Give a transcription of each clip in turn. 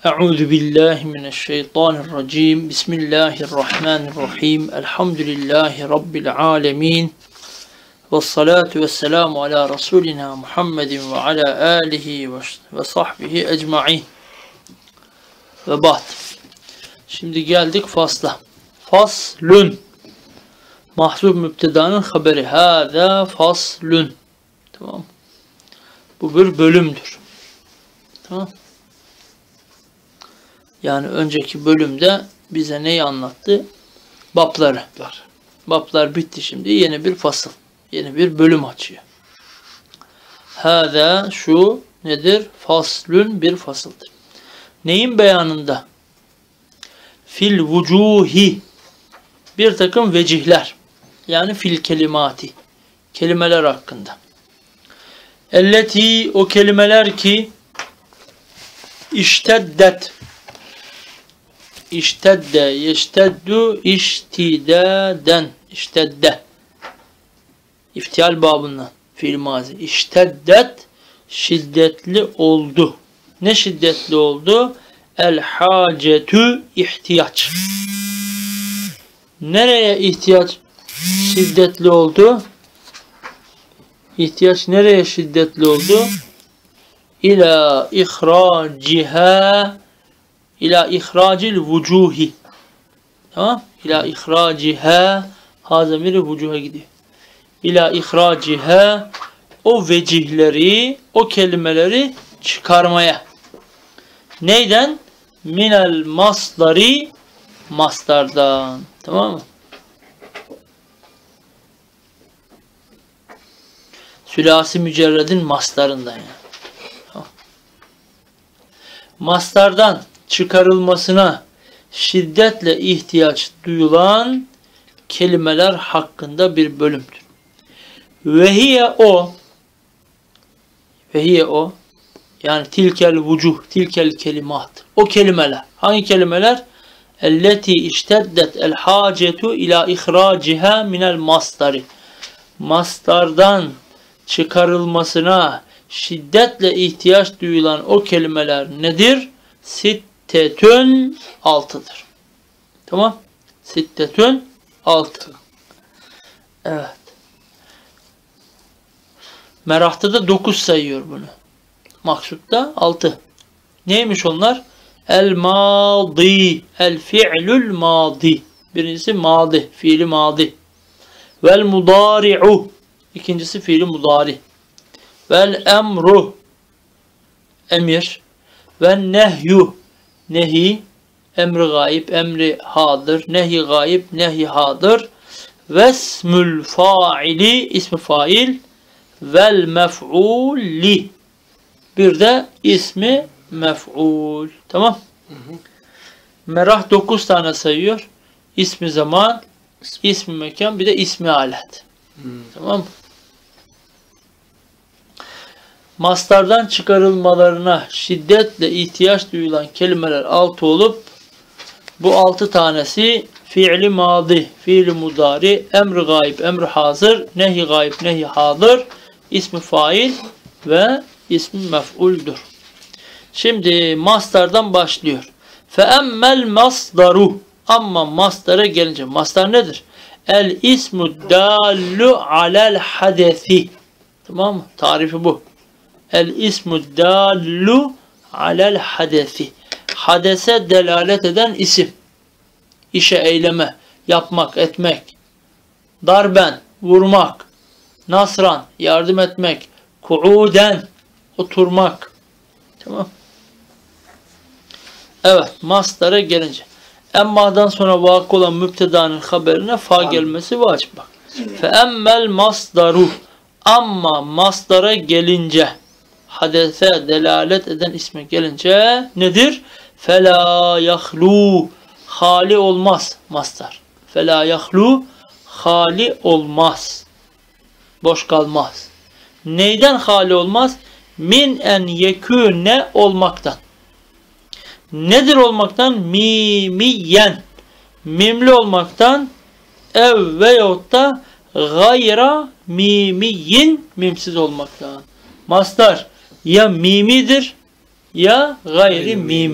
Euzu billahi mineşşeytanirracim. Bismillahirrahmanirrahim. Elhamdülillahi rabbil alamin. Ves salatu vesselamu ala rasulina Muhammedin ve ala alihi ve sahbihi ecmaîn. Ve ba'd. Şimdi geldik fasla. Faslun. Mahzuf mübtedanın haberi. Hâzâ faslun. Tamam. Bu bir bölümdür. Tamam. Yani önceki bölümde bize neyi anlattı? Babları. Bablar bitti şimdi. Yeni bir fasıl. Yeni bir bölüm açıyor. Hâzâ şu nedir? Faslun bir fasıldır. Neyin beyanında? Fil vucuhi. Bir takım vecihler. Yani fil kelimati. Kelimeler hakkında. Elleti o kelimeler ki işteddet. İştedde, yeşteddu, iştidaden, iştedde. İftial babından, fiil mazi. İşteddet, şiddetli oldu. Ne şiddetli oldu? El hacetü, ihtiyaç. Nereye ihtiyaç şiddetli oldu? İhtiyaç nereye şiddetli oldu? İlâ ihraciha, İlâ ihracil vucuhi. Tamam? İlâ ihraciha. Ha zamiri vucuha gidiyor. İlâ ihraciha. O vecihleri, o kelimeleri çıkarmaya. Neyden? Minel masdari. Mastardan. Tamam mı? Sülasi mücerredin mastarından yani. Tamam. Mastardan çıkarılmasına şiddetle ihtiyaç duyulan kelimeler hakkında bir bölümdür. Vehiye o yani tilkel vucuh, tilkel kelimat. O kelimeler. Hangi kelimeler? Elleti işteddet el hacetu ila ihraciha minel masdari. Mastardan çıkarılmasına şiddetle ihtiyaç duyulan o kelimeler nedir? Sittetün 6'dır. Tamam? Sittetün 6. Evet. Merahta da 9 sayıyor bunu. Maksutta 6. Neymiş onlar? El madi. El fi'lül madi. Birincisi madi. Fiili madi. Vel mudari'u. İkincisi fiili mudari. Vel emru. Emir. Ve nehyu. Nehi. Emri gayb. Emri hadır. Nehi gayb. Nehi hadır. Vesmül faili. İsmi fail. Vel mef'uli. Bir de ismi mef'ul. Tamam. Merah 9 tane sayıyor. İsmi zaman, ismi mekan, bir de ismi alet. Tamam mı? Mastardan çıkarılmalarına şiddetle ihtiyaç duyulan kelimeler 6 olup bu 6 tanesi fiili madi, fiili mudari, emri gayb, emri hazır, nehi gayb, nehi hadır, ismi fail ve ismi mef'uldür. Şimdi mastardan başlıyor. Feemmel masdaru. Amma masdara gelince. Masdar nedir? El ismu dallu alel hadesi. Tamam mı? Tarifi bu. El ismu dallu alel hadesi. Hadese delalet eden isim. İşe, eyleme, yapmak, etmek. Darben, vurmak. Nasran, yardım etmek. Kuuden, oturmak. Tamam. Evet, masdara gelince. Emma'dan sonra vakı olan mübtedanın haberine fa gelmesi vacip bak. Fe emmel masdaru. Amma masdara gelince, hadese delalet eden isme gelince nedir? Fela yahlu. Hali olmaz masdar. Fela yahlu. Hali olmaz. Boş kalmaz. Neyden hali olmaz? Min en yekûne olmaktan. Nedir olmaktan? Mimiyen. Mimli olmaktan ev veyahut da gayra mimiyin mimsiz olmaktan. Masdar ya mimidir ya gayri mimidir.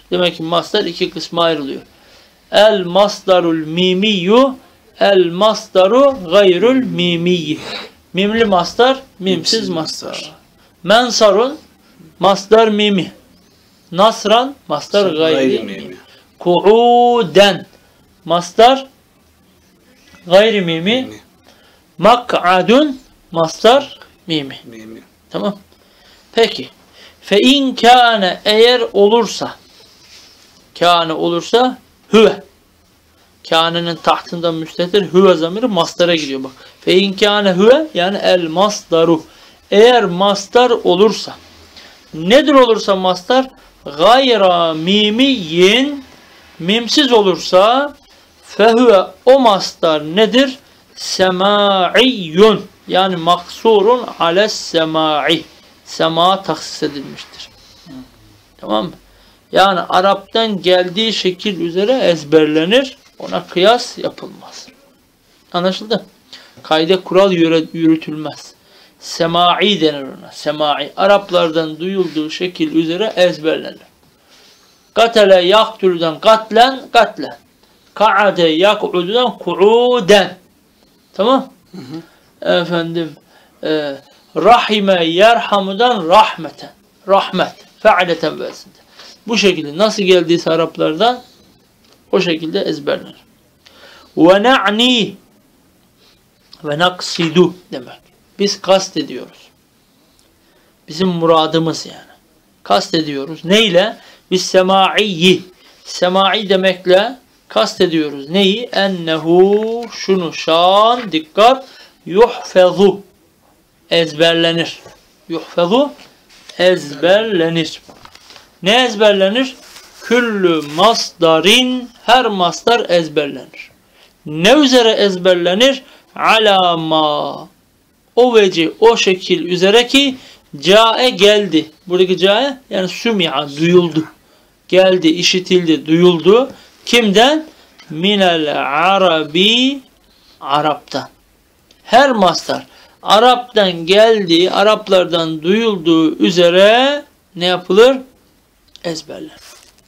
Demek ki mastar iki kısma ayrılıyor. El masdarul mimiyyu, el masdaru gayrul mimiyyi. Mimli mastar, mimsiz mastar. Mensarun, masdar mimi. Nasran, masdar gayri mimi. Ku'uden, masdar gayri mimi. Mak'adun, masdar mimi. Tamam. Peki. Fe in kâne, eğer olursa, kâne olursa hüve. Kâne'nin tahtında müstetir, hüve zamiri masdara gidiyor bak. Fe in kâne hüve, yani el masdaru. Eğer masdar olursa, nedir olursa masdar? Gayra mimiyyin, mimsiz olursa, fehüve, o masdar nedir? Semaiyyun, yani maksurun ales semai. Sema taksis edilmiştir. Tamam mı? Yani Arap'tan geldiği şekil üzere ezberlenir. Ona kıyas yapılmaz. Anlaşıldı? Kaide kural yürütülmez. Semai denir ona. Semai. Araplardan duyulduğu şekil üzere ezberlenir. Katele yaktülden katlen, katlen. Ka'ade yak'udden ku'uden. Tamam? Efendim, rahime yerhamudan rahmeten. Rahmet. Fe'aleten versində. Bu şekilde nasıl geldiyse Araplardan o şekilde ezberlenir. Ve na'ni ve naksidu demek. Biz kast ediyoruz. Bizim muradımız yani. Kast ediyoruz. Neyle? Biz semaiyi. Semai demekle kast ediyoruz. Neyi? Ennehu, şunu, şan, dikkat, yuhfezu, ezberlenir. Yuhfezu, ezberlenir. Ne ezberlenir? Küllü masdarin, her masdar ezberlenir. Ne üzere ezberlenir? Alama, o veci, o şekil üzere ki cae geldi. Buradaki cae yani sümi'a, duyuldu. Geldi, işitildi, duyuldu. Kimden? Minel arabi, Arap'tan. Her masdar Arap'tan geldiği, Araplardan duyulduğu üzere ne yapılır? Ezberlenir.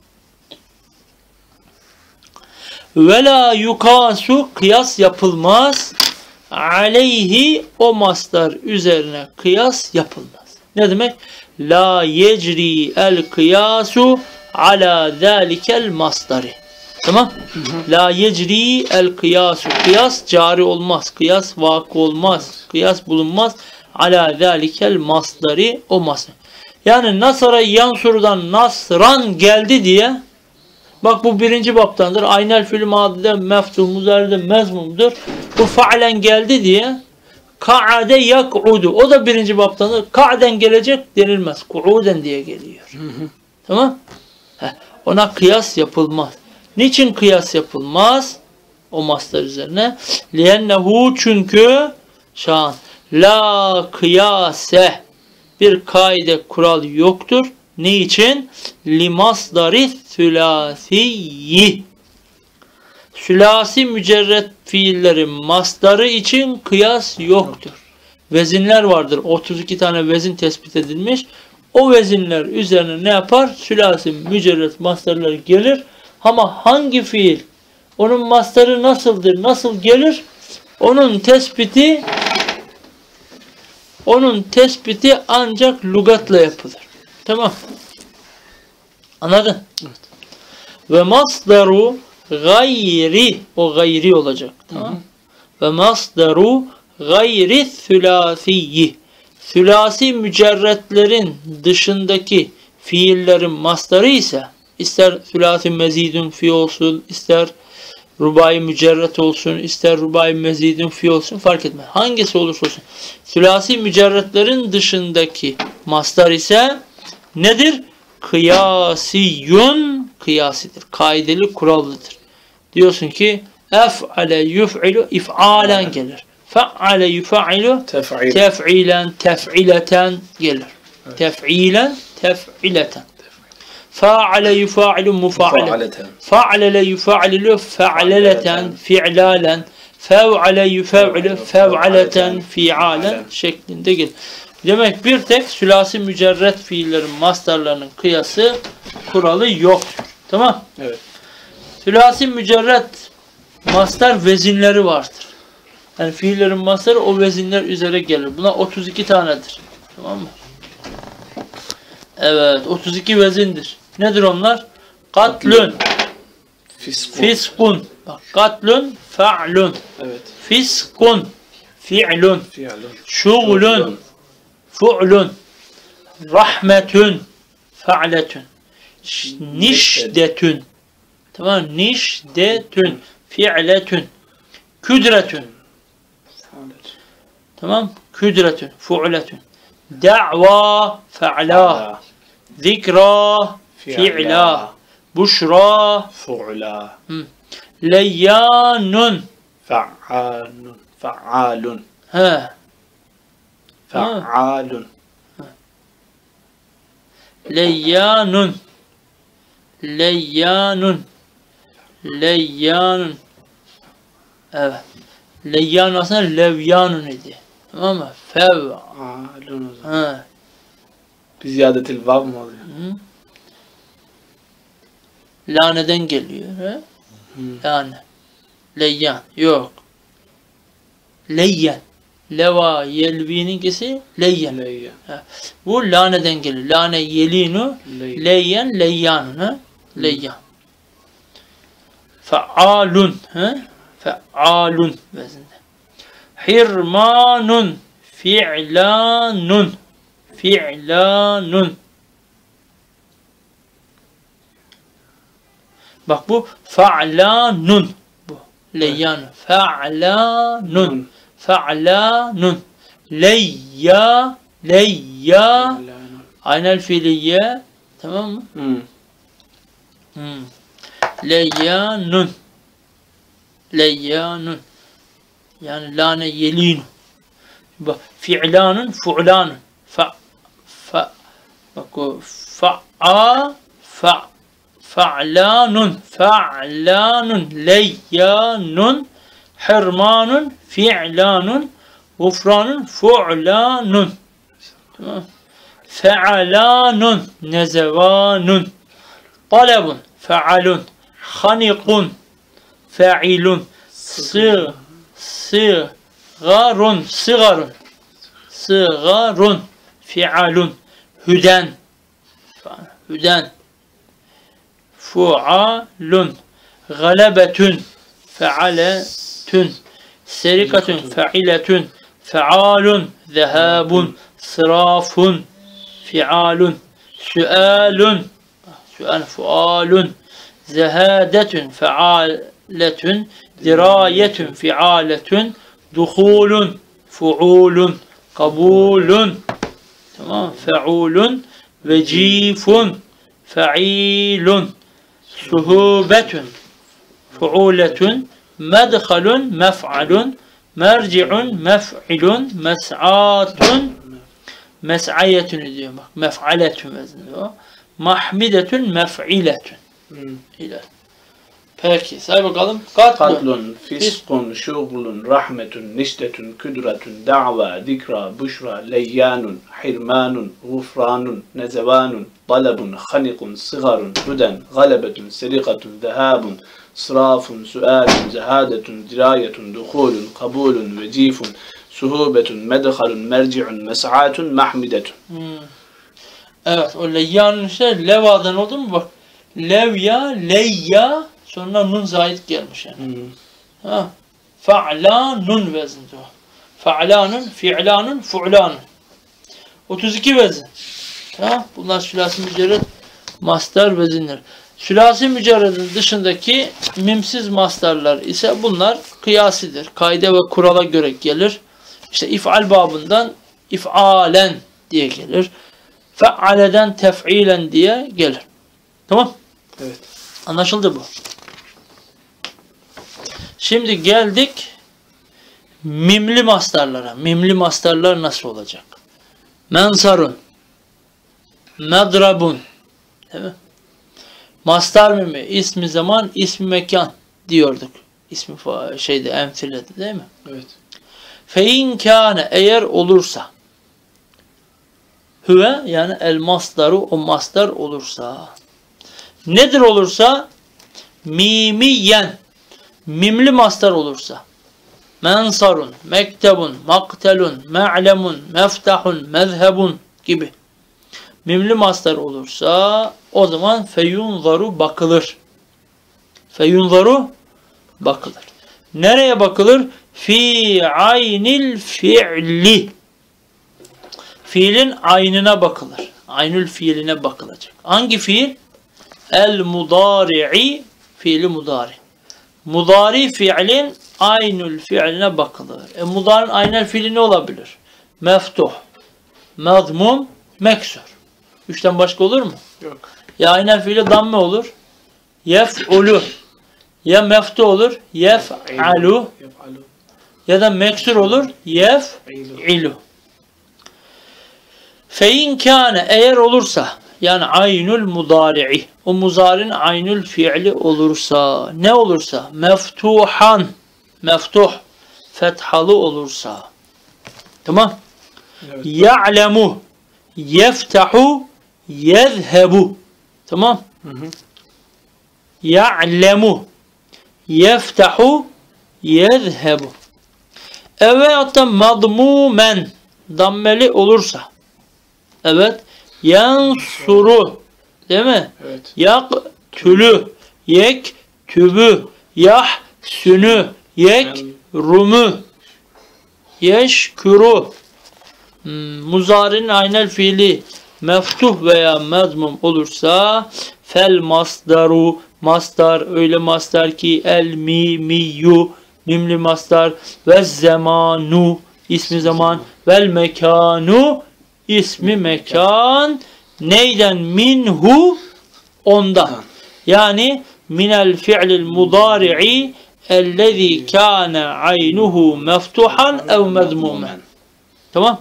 Ve la yukasu, kıyas yapılmaz. Aleyhi, o masdar üzerine kıyas yapılmaz. Ne demek? La yecri el kıyasu ala zalikel masdari. Tamam? La yecri el kıyasu. Kıyas cari olmaz. Kıyas vakı olmaz. Kıyas bulunmaz. Ala zalikel masdari, o masdar. Yani nasara yansurdan nasran geldi diye, bak bu birinci baptandır. Aynel fiil madide meftuh, muzaride mezmumdur. Bu faalen geldi diye ka'ade yak'udu. O da birinci baptandır. Ka'den gelecek denilmez. Ku'uden diye geliyor. Tamam? Ona kıyas yapılmaz. Niçin kıyas yapılmaz? O mastar üzerine. Liyennehu, çünkü şan la kıyase, bir kaide kural yoktur. Ne için? Limasdari sülasiyi. Sülasi mücerret fiillerin masdarı için kıyas yoktur. Vezinler vardır. 32 tane vezin tespit edilmiş. O vezinler üzerine ne yapar? Sülasi mücerret masdarlar gelir. Ama hangi fiil? Onun masdarı nasıldır? Nasıl gelir? Onun tespiti ancak lügatla yapılır. Tamam. Anladın? Evet. Ve masdaru gayri, o gayri olacak. Tamam. Ve masdaru gayri sülasiyi. Sülasi mücerretlerin dışındaki fiillerin masdarı ise, ister sülasi mezidun fi olsun, ister rubai mücerret olsun, ister rubai mezidun fi olsun, fark etmez. Hangisi olursa olsun. Sülasi mücerretlerin dışındaki masdar ise nedir? Kıyasiyun, kıyasidir. Kaideli, kurallıdır. Diyorsun ki ef'ale yuf'ilu, if'alen gelir. Fe'ale yuf'ilu, tef'ilen, tef'ileten gelir. Tef'ilen, tef'ileten. Fa'ale yufa'ilu mufa'ileten. Fa'ale yufa'ilu fa'aleleten, fi'lalen. Fev'ale yufe'lu fev'aleten, fi'alen şeklinde gelir. Demek bir tek sülasi mücerret fiillerin mastarlarının kıyası, kuralı yoktur. Tamam. Evet. Sülasi mücerret mastar vezinleri vardır. Yani fiillerin mastarı o vezinler üzere gelir. Buna 32 tanedir. Tamam mı? Evet, 32 vezindir. Nedir onlar? Katlün, fiskun. Bak, katlün, fa'lun. Evet. Fiskun, fi'lun. Fi'lun. Şuğlun, fu'lun. Rahmetün, fa'letün. Nişdetün. Tamam, nişdetün, fi'letün. Küdretün. Tamam, küdretün, fu'letün. Da'va, fa'la. Zikra, fi'la. Buşra, Fu'la. leyyanun. Fa'alun. Fa'alun. He. Fa'alun. Leyyanun. Leyyanun. Leyyanun. Evet. Leyyanun aslında levyanun idi. Tamam mı? Fa'alun. Ha. Bir ziyadetil vav mı oluyor? Laneden geliyor. He? Lane. Leyyan. Yok. Leyyen. Leva yelvininkisi leyyen. Leyyan. Bu laneden geliyor. Lane yelinu. Leyyen leyyanun. Ha? Leyyan. Fa'alun. Ha? Fa'alun vezinde. Hirmanun. Fi'lanun. Fi'lanun. Bak bu fa'lanun. Bu. Leyyan. Fa'lanun. Fa'lanun. Leyya. Leyya. Aynel fiiliye. Tamam mı? Leyyanun. Leyyanun. Yani lane yelinu. Bak fi'lanun fu'lanun. Bak o fa'lanun. Fa'lanun. Leyyanun. Hirmanun. Fi'lanun. Gufranun. Fu'lanun. Tamam. Fe'alanun. Nezevanun. Talebun. Fe'alun. Hanikun. Fa'ilun. Sıgarun. Sıgarun. Sıgarun. Fi'alun. Hüden. Hüden. Fu'alun. Galebetün. Fe'aletün. Serikatün. Fe'iletün. Fe'alun. Zehabun. Sırafun. Fi'alun. Sü'alun. Sü'al. Fu'alun. Zehadetün. Fe'aletün. Dirayetün. Fi'aletün. Duhulun. Fu'ulun. Kabulun. Tamam. Fe'ulun. Vecifun. Fa'ilun. Suhubetün. Fu'uletün. Medhalun. Mef'alun. Merci'un. Mef'ilun. Mes'atun. Mes'ayetün diyor bak. Mef'aletün vezniyor. Mahmidetün. Mef'iletün. İler. Peki say bakalım. Katlun, fiskun, şuğlun, rahmetun, nişdetun, küdretun, da'va, zikra, buşra, leyyanun, hirmanun, gufranun, nezevanun, talabun, hanikun, sıgarun, hüden, galebetun, serikatun, zehabun, sırafun, süalun, zehadetun, dirayetun, duhulun, kabulun, vecifun, suhubetun, medhalun, merci'un, mes'atun, mahmidetun. Evet, o leyyanun işte levadan oldu mu bak. Levya, leyya, sonra nun zahid gelmiş yani. Ha. Fa'lanun vezinde o. Fa'lanun, fi'lanun, fu'lanun. 32 vezin. Ha. Bunlar sülasi mücerred mastar vezinler. Sülasi mücerredin dışındaki mimsiz mastarlar ise bunlar kıyasidir. Kaide ve kurala göre gelir. İşte if'al babından if'alen diye gelir. Fe'aleden tef'ilen diye gelir. Tamam? Evet. Anlaşıldı bu. Şimdi geldik mimli mastarlara. Mimli mastarlar nasıl olacak? Mensarun, medrabun, değil mi? Mastar mimi, ismi zaman, ismi mekan diyorduk. İsmi şeyde, emfilede değil mi? Evet. Fe in kâne, eğer olursa, hüve yani el masdaru, o mastar olursa, Nedir olursa? Mimiyen. Mimli mastar olursa. Mensarun, mektebun, maktelun, me'lemun, meftahun, mezhebun gibi. Mimli mastar olursa o zaman feyunzaru bakılır. Feyunzaru bakılır. Nereye bakılır? Fi aynil fi'li. Fiilin aynına bakılır. Aynül fiiline bakılacak. Hangi fiil? El mudari'i, fiili mudari. Mudari fiilin aynül fiiline bakılır. Mudarın aynel fiili ne olabilir? Meftuh, mezmum, meksur. Üçten başka olur mu? Yok. Ya aynel fiili damme olur. Yef'ulu. Ya meftuh olur. Yef'alu. Ya da meksur olur. Yef'ilu. Fein kâne, eğer olursa, yani aynül mudari'i, o muzarin aynül fiili olursa, ne olursa? Meftuhan, meftuh, fethalı olursa. Tamam. Evet. Ya'lemu, yeftahu, yezhebu. Tamam. Ya'lemu, yeftahu, yezhebu. Evet, da madmumen, dammeli olursa. Evet. Yansuru. Değil mi? Evet. Yaktülü. Yektübü. Yahsünü. Yekrumü. Yeşkuru. Muzarinin aynel fiili meftuh veya mezmum olursa fel masdaru, masdar, öyle masdar ki el mimiyyu, mimli masdar, ve zamanu, ismi zaman, vel mekanu, ismi mekan, neyden? Minhu, ondan. Yani minel fi'lil mudari'i ellezî kâne aynuhu meftuhan ev mezmumen. Tamam.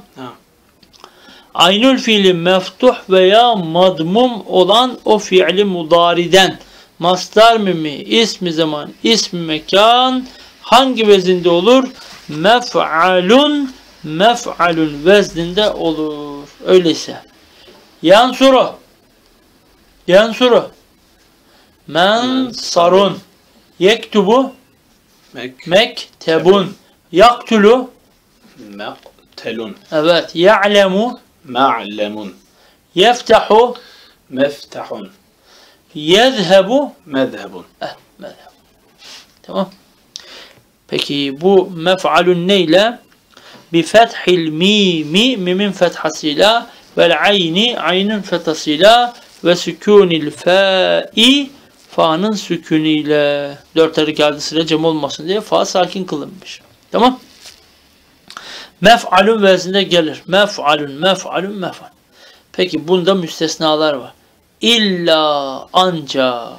Aynül fiili meftuh veya madmum olan o fiili mudariden masdar mimi, ismi zaman, ismi mekan hangi vezinde olur? Mef'alun, mef'alun vezninde olur. Öyleyse yansuru, yansuru, mensarun, yektubu, mektebun, yaktulu, Mektelun, evet, ya'lemu, ma'lemun, yeftahu, meftahun, yezhebu, mezhebun. mezheb. Tamam. Peki bu mef'alun neyle? Bi fethil mimi, mimin fethasıyla, vel ayni, aynin fethasıyla, ve sükunil fa'i, fa'nın sükuniyle. Dört harekatı sıra cem olmasın diye fa sakin kılınmış. Tamam. Mef'alun vezninde gelir. Mef'alun, mef'alun, mef'al. Peki bunda müstesnalar var. İlla, ancak,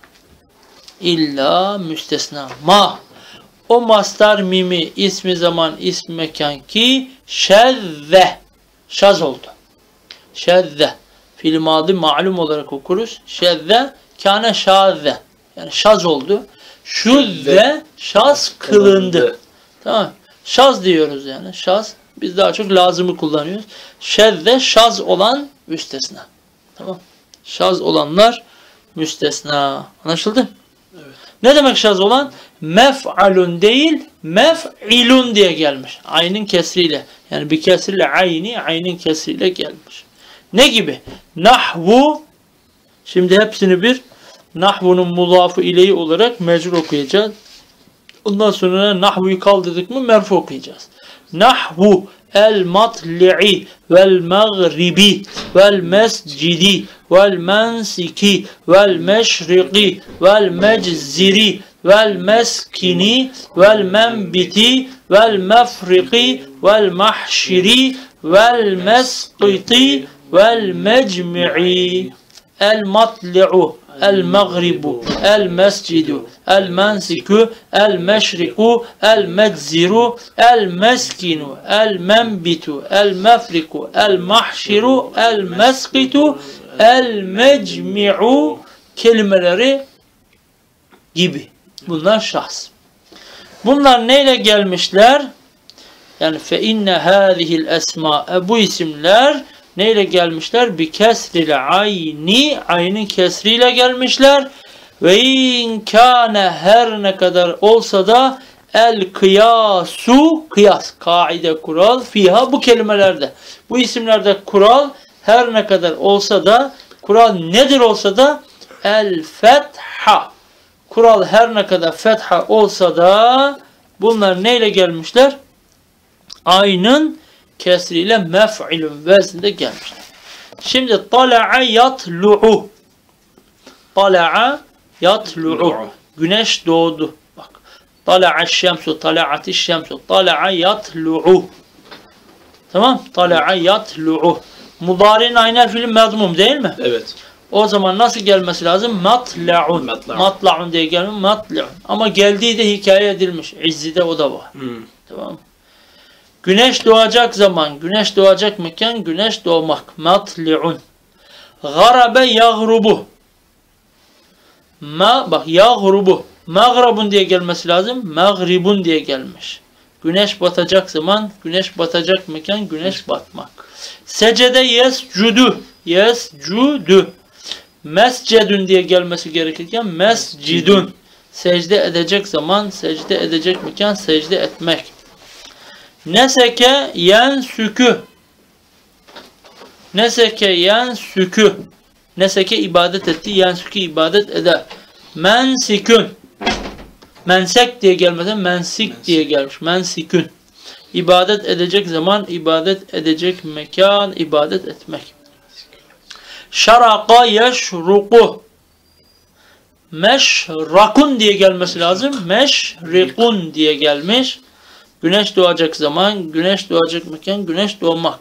illa müstesna. Ma, o mastar mimi, ismi zaman, ismi mekan ki şezze, şaz oldu. Şezze, fiil madı malum olarak okuruz. Şezze, kâne şazze, yani şaz oldu. Şuzze, şaz kılındı. Tamam. Şaz diyoruz yani. Şaz. Biz daha çok lazımı kullanıyoruz. Şezze, şaz olan müstesna. Tamam. Şaz olanlar müstesna. Anlaşıldı? Evet. Ne demek şaz olan? Mef'alun değil, mef'ilun diye gelmiş. Aynin kesriyle. Yani bir kesriyle ayni, aynin kesriyle gelmiş. Ne gibi? Nahvu. Şimdi hepsini bir nahvunun mudafı ileyi olarak mecrur okuyacağız. Ondan sonra nahvuyu kaldırdık mı merfu okuyacağız. Nahvu el matli'i vel mağribi vel mescidi vel mensiki vel meşriki vel mecziri vel meskini vel menbiti vel mefriki vel mahşiri vel mesqiti vel mecmi'i. El matli'u, el mağribu, el mescidu, el mensiku, el meşriku, el medziru, el meskinu, el menbitu, el mefriku, el mahşiru, el meskitu, el mecmi'u kelimeleri gibi. Bunlar şahs. Bunlar neyle gelmişler? Yani fe inne hâzihil esma, bu isimler Neyle gelmişler? Bi kesril ayni, aynin kesriyle gelmişler. Ve in kâne, her ne kadar olsa da el kıyasu, kıyas, kaide, kural, fiha, bu kelimelerde, bu isimlerde kural her ne kadar olsa da, kural nedir olsa da el fetha, kural her ne kadar fetha olsa da bunlar neyle gelmişler? Aynın kesriyle mef'ilun vezninde gelmişler. Şimdi tala'a yatlu'u, tala'a yatlu'u, güneş doğdu. Bak, tala'a şemsu, tala'ati şemsu, tala'a yatlu'u. Tamam, tala'a yatlu'u. Mudari'nin aynel fiili mezmum değil mi? Evet. O zaman nasıl gelmesi lazım? Matla'un. Matla'un diye gelmiyor. Matla'un. Ama geldiği de hikaye edilmiş. İzzi'de o da var. Tamam. Güneş doğacak zaman, güneş doğacak mekan, güneş doğmak. Matli'un. Garabe yagrubu. Bak yagrubu. Mağrabun diye gelmesi lazım. Mağribun diye gelmiş. Güneş batacak zaman, güneş batacak mekan, güneş batmak. Secede yescudu. Yescudu. Mescedün diye gelmesi gerekirken mescidun. Secde edecek zaman, secde edecek mekan, secde etmek. Neseke yensükü. Neseke yensükü. Neseke ibadet etti, yensükü ibadet eder. Mensikün. Mensek diye gelmeden mensik diye gelmiş. Mensikün. İbadet edecek zaman, ibadet edecek mekan, ibadet etmek. Şaraka yeşruku. Meşrakun diye gelmesi lazım. Meşrikun diye gelmiş. Güneş doğacak zaman, güneş doğacak mekan, güneş doğmak.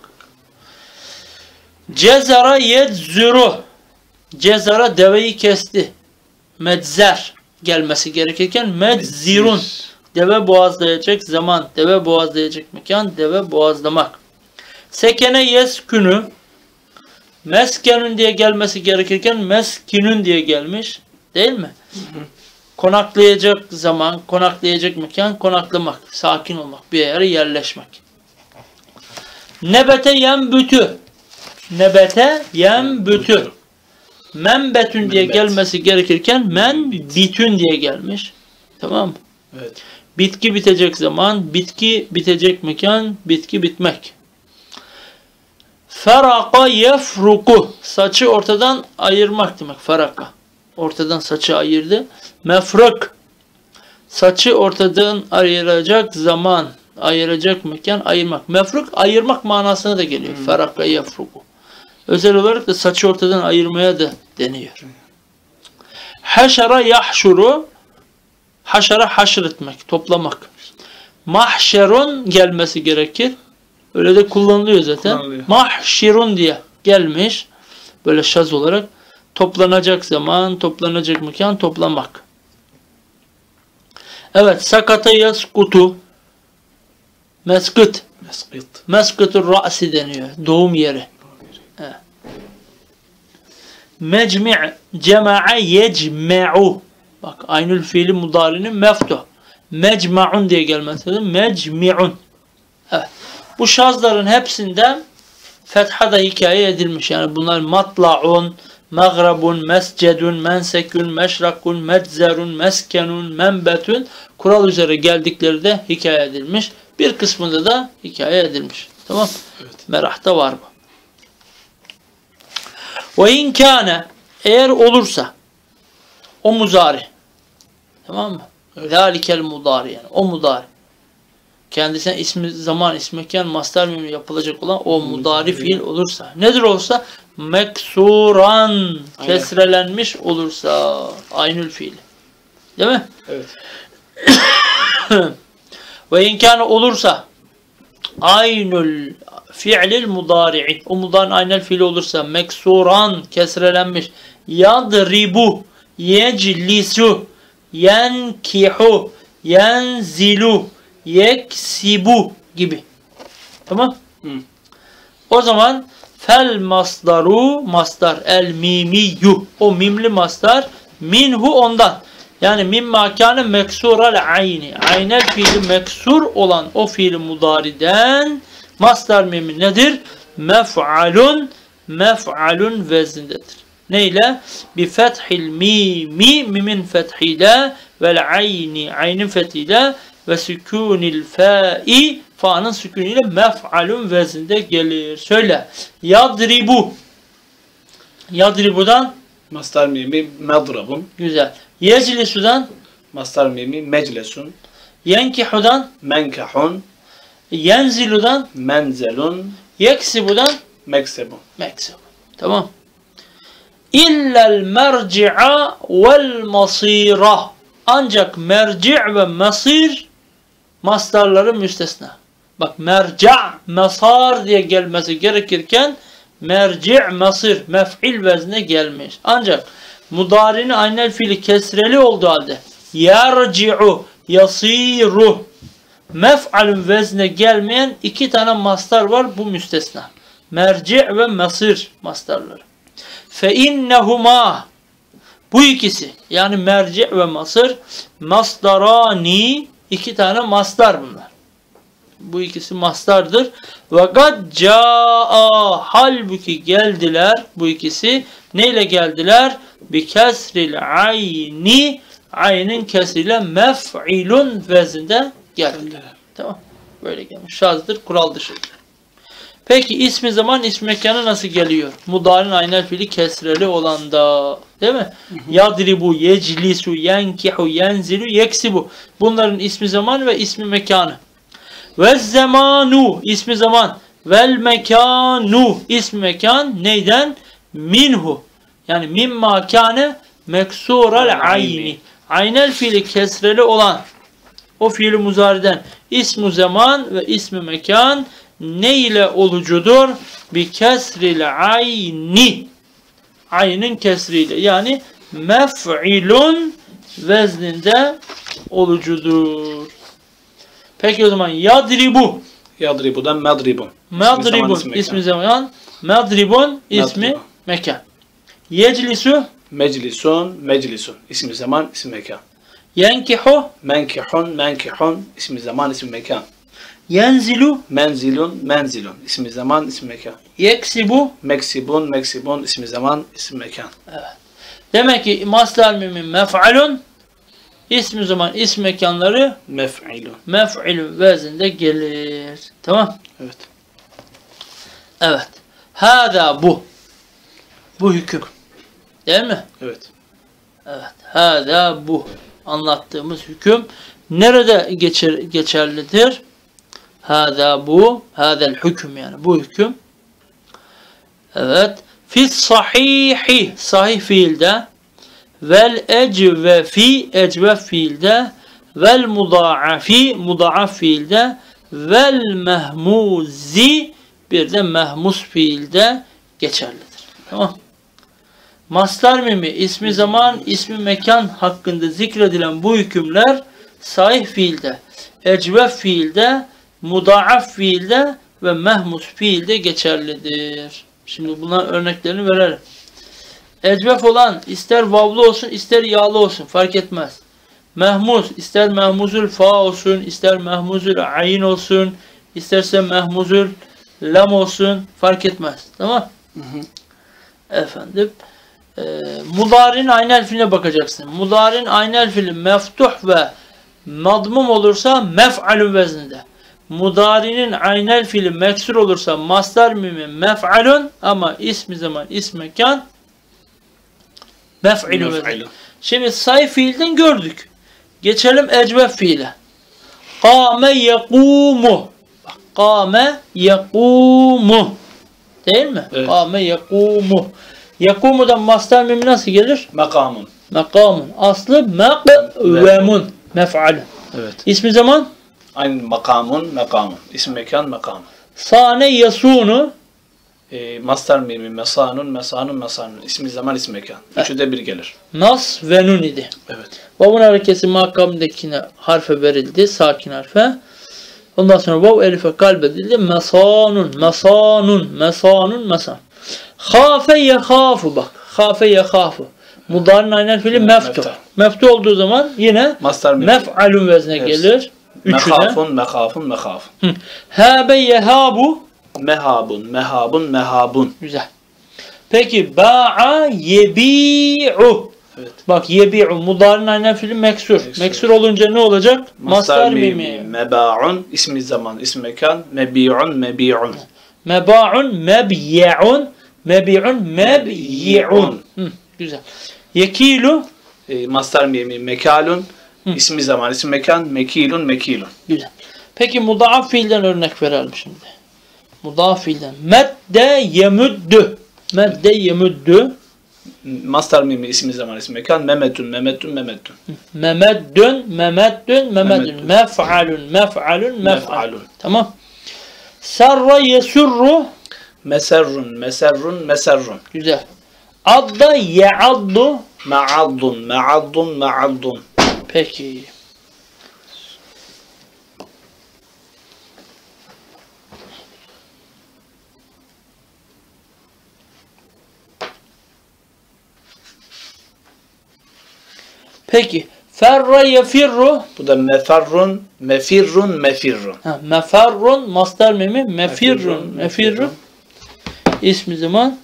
Cezara yedzuru. Cezara deveyi kesti. Medzer gelmesi gerekirken medzirun. Deve boğazlayacak zaman, deve boğazlayacak mekan, deve boğazlamak. Sekene yeskünü. Meskenün diye gelmesi gerekirken meskinün diye gelmiş. Değil mi? Konaklayacak zaman, konaklayacak mekan, konaklamak, sakin olmak, bir yere yerleşmek. Nebete yenbütü. Nebete yenbütü. Menbetün diye gelmesi gerekirken menbitün diye gelmiş. Tamam mı? Evet. Bitki bitecek zaman, bitki bitecek mekan, bitki bitmek. Feraka yefruku. Saçı ortadan ayırmak demek. Feraka. Ortadan saçı ayırdı. Mefrık. Saçı ortadan ayıracak zaman, ayıracak mekan, ayırmak. Mefrık ayırmak manasına da geliyor. Feraka yefruku. Özel olarak da saçı ortadan ayırmaya da deniyor. Haşara yahşuru. Haşara haşr etmek, toplamak. Mahşerun gelmesi gerekir. Öyle de kullanılıyor zaten. Mahşirun diye gelmiş. Böyle şaz olarak. Toplanacak zaman, toplanacak mekan, toplamak. Evet, sakata yaskutu. Meskıt. Meskıtur ra'si deniyor. Doğum yeri. Evet. Mecmi' cema'a yecme'u. Bak, aynül fiili mudarinin meftuh. Mecma'un diye gelmesi lazım. Mecmi'un. Evet. Bu şazların hepsinden fetha da hikaye edilmiş. Yani bunlar matla'un, mağrabun, mescedun, mensekun, meşrakun, meczerun, meskenun, menbetun kural üzere geldikleri de hikaye edilmiş. Bir kısmında da hikaye edilmiş. Tamam. Evet. Merah'ta var bu. Ve in kâne, eğer olursa o muzari. Tamam mı? Zâlikel mudari yani. O mudari. Kendisine ismi zaman, ismi mekan, mastar mimri yapılacak olan o mudari fiil olursa. Nedir olsa? Meksuran. Kesrelenmiş olursa. Aynül fiil. Değil mi? Evet. Ve imkanı olursa aynül fiilil mudari'i. O mudari'nin aynel fiili olursa meksuran. Kesrelenmiş. Yadribu. Yeclisu. Yenkihu. Yenzilu. Yeksibu gibi. Tamam? O zaman fel masdaru, masdar el mimiyyu, o mimli masdar minhu ondan. Yani min makane meksural ayni. Aynel fiili meksur olan o fiili mudariden masdar mimi nedir? mef'alun mef'alun veznindedir. Neyle? Bi fethil mimi mimin fethiyle vel ayni aynin fethiyle ve sükunil fa'i fa'nın sükuniyle mef'alun vezninde gelir. Söyle. Yadribu. Yadribu'dan Mastar mimi medrabun. güzel. Yeclisu'dan Mastar mimi meclesun. yenkihu'dan Menkahun. yenzilu'dan Menzelun. yeksibu'dan Meksebun. meksibu. Tamam. İllel merci'a vel masira. Ancak merci' ve masir mastarları müstesna. Bak merca' mesar diye gelmesi gerekirken merci' masir mef'il veznine gelmiş. Ancak mudarinin aynel fiili kesreli olduğu halde yerci'u yasiru mef'alün veznine gelmeyen iki tane mastar var, bu müstesna. Merci' ve masir mastarları. Fe innehuma bu ikisi yani merci ve masır masdarani iki tane mastar bunlar. Bu ikisi mastardır. Ve gad caa halbuki geldiler bu ikisi. Neyle geldiler? Bi kesril ayni aynin kesriyle mef'ilun vezinde geldiler. Tamam. Böyle gelmiş. Şazdır, kural dışı. Peki ismi zaman ismi mekanı nasıl geliyor? Mudarın aynel fiili kesreli olanda. Değil mi? Yadribu, yeclisu, yenkihu, yenzilu, yeksibu. Bunların ismi zaman ve ismi mekanı. Ve zamanu ismi zaman. Vel mekanu ismi mekan neyden? Minhu. Yani mimma kâne meksural ayni. Aynel fiili kesreli olan o fiili muzariden ismi zaman ve ismi mekan ne ile olucudur? Bi kesril ayni. Aynin kesriyle. Yani mef'ilun vezninde olucudur. Peki o zaman yadribu. Yadribu'dan medribun. Madribun ismi zaman. Madribun ismi Madribun. mekan. Yeclisu. Meclisun. Meclisun. İsmi zaman, isim mekan. Yenkihu. Menkihun. Menkihun. İsmi zaman, isim mekan. Yenzilu. Menzilun. Menzilun. İsmi zaman, isim mekan. Yeksibu. Meksibun. Meksibun. İsmi zaman, isim mekan. Demek ki masdar mimin mef'alun ismi zaman ism mekanları Mef'ilun. mef'ilun vezinde gelir. Tamam. Evet. Evet. Hâdâ bu. Bu hüküm. Değil mi? Evet. Evet. Hâdâ bu. Anlattığımız hüküm nerede geçerlidir? Hâdâ bu. Hâdâl hüküm yani. Bu hüküm. Evet. Fis sahihi. Sahih fiilde. Vel ecvefi. Ecvef fiilde. Vel mudaafi. Mudaaf fiilde. Vel mehmuzi. Bir de mehmus fiilde geçerlidir. Tamam. Mastar mimi, ismi zaman, ismi mekan hakkında zikredilen bu hükümler sahih fiilde, ecvef fiilde, mudaaf fiilde ve mehmus fiilde geçerlidir. Şimdi bunların örneklerini verelim. Ecvef olan ister vavlu olsun ister yağlı olsun fark etmez. Mehmus ister mehmuzul fa olsun ister mehmuzul ayn olsun isterse mehmuzul lam olsun fark etmez. Tamam? Efendim mudarin aynel fiiline bakacaksın. Mudarin aynel fiili meftuh ve madmum olursa mef'alun vezninde. Mudarinin aynel fiili meksur olursa masdar mimi mef'alun ama ismi zaman ism mekan mef'ilun vezninde. Şimdi say fiilden gördük. Geçelim ecvef fiile. Kâme yekûmu. Kâme yekûmu. Değil mi? Evet. Kâme yekûmu. Yakumu'dan mastar mimi nasıl gelir? Makamun. Makamun. Aslı mekvemun. Mef'al. Evet. İsmi zaman? Aynı makamun, mekamun. İsim mekan, mekamun. Sane yasunu. Mastar mimi, mesanun, mesanun, mesanun. İsmi zaman, isim mekan. Üçü de bir gelir. Nas ve nun idi. Evet. Vav'un harekesi makamındakine harfe verildi. Sakin harfe. Ondan sonra vav elife kalbedildi. Mesanun, mesanun, mesanun, mesan. Hafe yekhafu bak. Hafe yekhafu. Mudarın aynel fiili meftuh. Meftuh olduğu zaman yine mef'alun vezne gelir. Üçü de. Mekafun, mekafun, mekafun. Habe yehabu. mehabun, mehabun, mehabun. Güzel. Peki ba'a yebi'u. Evet. Bak yebi'u mudari'nin aynen fiili meksur. Meksur olunca ne olacak? Mastar mimi. Meba'un ismi zaman, ismi mekan. Mebi'un, mebi'un. Meba'un, mebye'un. Mebi'un, mebyi'un. Güzel. Yekilu. Mastar mimi mekalun. İsmi zaman, ismi mekan. Mekilun, mekilun. Güzel. Peki mudaaf fiilden örnek verelim şimdi. Mudaaf fiilden. Medde yemüddü. Medde yemüddü. Mastar mimi ismi zaman, ismi mekan. Memetun, memetun, memetun. Memeddün, memeddün, memeddün. Mef'alun, mef'alun, mef'alun. Mef'alun. Tamam. Sarra yesurru. Meserrun, meserrun, meserrun. Güzel. Adda ye'addu. Ma'addun, ma'addun, ma'addun. Peki. Peki. Ferra yefirru. Bu da meferrun, mefirrun, mefirrun. Meferrun, mastar mimi. Mefirrun, mefirrun. İsmi zaman.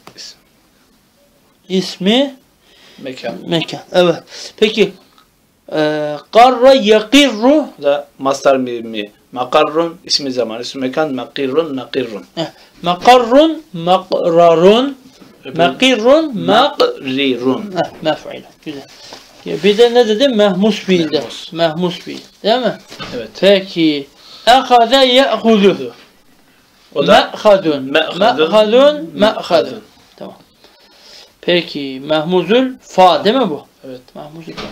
İsmi. Mekan. Mekan. Evet. Peki. Qarra yaqirru. Bu da mastar mimi. Makarrun, ismi zaman, ismi mekan. Makirrun, makirrun. Makarrun, makrarun. Makirrun, Makrirun. mef'il. Güzel. Bir de ne dedim? Mehmus fiilde. Mehmus. Mehmus fiil. Değil mi? Evet. Peki. Ehaze ye'hudu. O da Me'hadun. me'hadun, Me'hadun. Me'hadun. Tamam. Peki. Mehmuzul fa değil mi bu? Evet. Mehmuzul fa.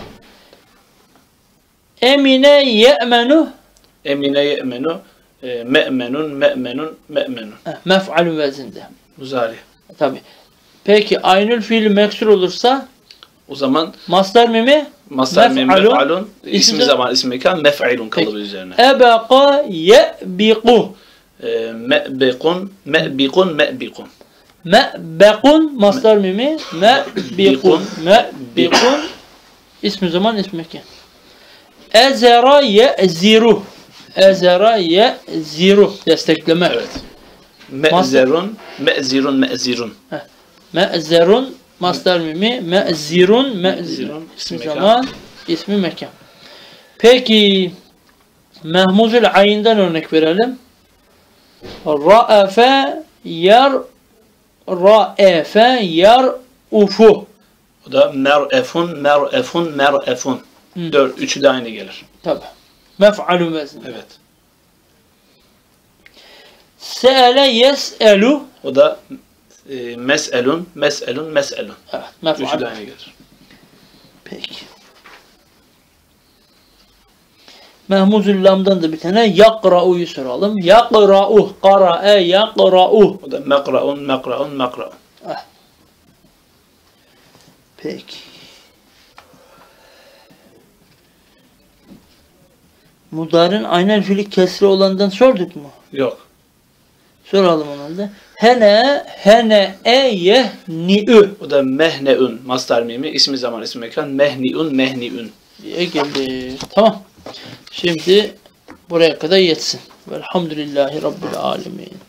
Emine ye'menu. Emine ye'menu. Me'menun, me'menun, me'menun. Mef'alun vezinde. Muzari. Tabii. Peki aynül fiili meksur olursa O zaman mastar mimi mastar mimi mef'alun, mef'alun, ismi zaman, ismi mekan, mef'ilun kalıbı üzerine. ebeqa ye'biqu. Me'bikun, me'bikun, me'bikun. Me'bekun mastar mimi me'bikun. Me'bikun ismi zaman ismi mekan. Ezera ye'ziru. Ezera ye'ziru. Destekleme. Evet. Me'zerun, me'zirun, me'zirun. Me'zerun mastar mimi me'zirun me'zirun ismi zaman ismi mekan. Peki mehmuzul ayından örnek verelim. Ra'efe yar ra'efe yar ufu. O da mer'efun, mer'efun, mer'efun. Üçü de aynı gelir. Tabi. Mef'alun vezin. Evet. Se'ele yes'elu. O da mes'elun, mes'elun, mes'elun. Evet. Üçü de Mef'alun. aynı gelir. Peki. Mehmuzul lamdan da bir tane yakra'u'yu soralım. Yakra'u. Qara'e yakra'u. O da mekra'un, mekra'un, mekra'un. Peki. Mudarın aynen fiili kesri olandan sorduk mu? Yok. Soralım onu da. Hene yehni'ü O da mehneun, mastar mimi, ismi zaman, ismi mekan, mehniun, mehniun. diye gelir. Tamam. Şimdi buraya kadar yetsin. Velhamdülillahi Rabbil alemin.